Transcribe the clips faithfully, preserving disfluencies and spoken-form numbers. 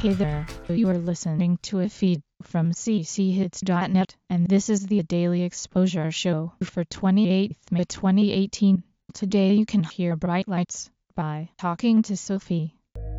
Hey there, you are listening to a feed from c c hits dot net, and this is the Daily Exposure Show for twenty-eighth May twenty eighteen. Today you can hear Bright Lights by Talking to Sophie.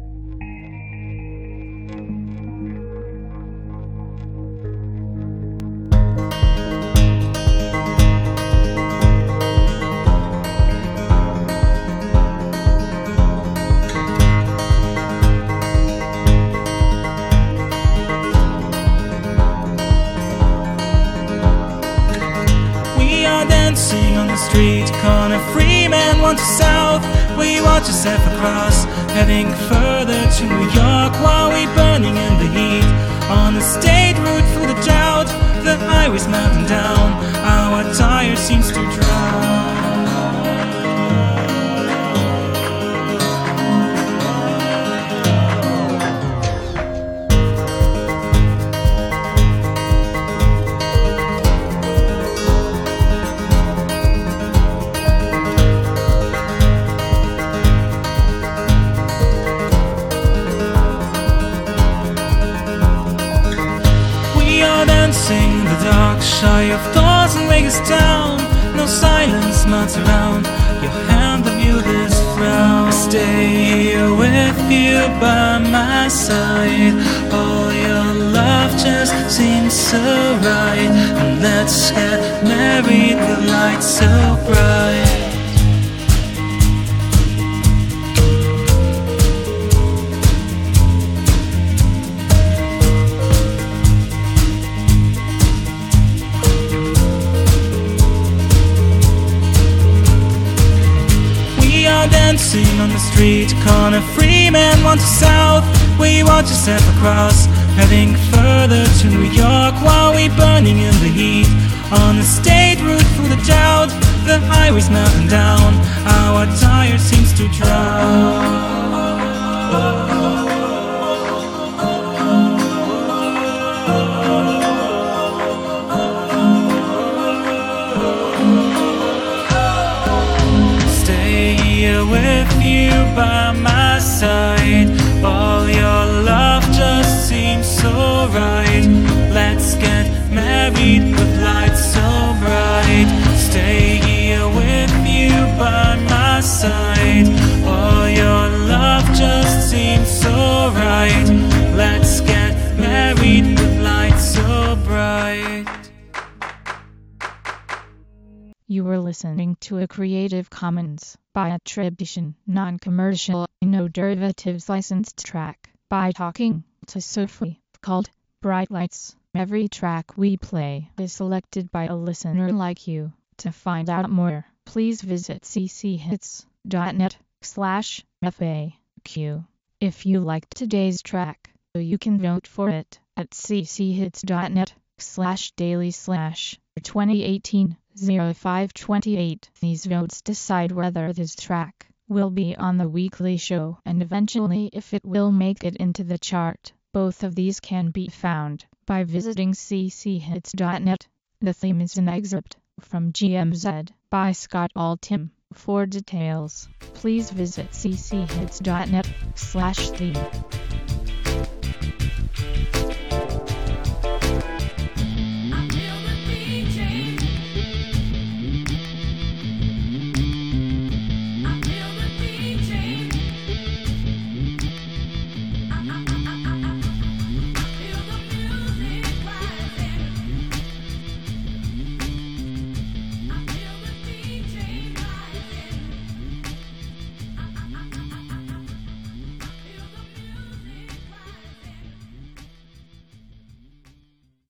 Dancing on the street corner, Freeman one to South. We watch us step across, heading further to New York, while we burning in the heat. On the state route through the drought, the highway's melting down. Our tire seems to drown. Dancing in the dark, shy of doors and Vegas town. No silence melts around your hand, the view this frown. I stay here with you by my side. All your love just seems so right. And let's get married with lights so bright. Dancing on the street corner, Freeman one to South. We watch us step across, heading further to New York, while we burning in the heat. On the state route through the drought, the highway's melting down. Our tire seems to drown. With you by my side, all your love just seems so right. Let's get married with lights so bright. Stay here with you by my side. All your love just seems so right. Let's get married with lights so bright. You were listening to a Creative Commons by Attribution, Non-Commercial, No Derivatives licensed track by Talking to Sophie, called Bright Lights. Every track we play is selected by a listener like you. To find out more, please visit c c hits dot net slash F A Q. If you liked today's track, you can vote for it at c c hits dot net slash daily slash twenty eighteen oh five twenty-eight. These votes decide whether this track will be on the weekly show and eventually if it will make it into the chart. Both of these can be found by visiting c c hits dot net. The theme is an excerpt from G M Z by Scott Altham. For details, please visit c c hits dot net slash theme.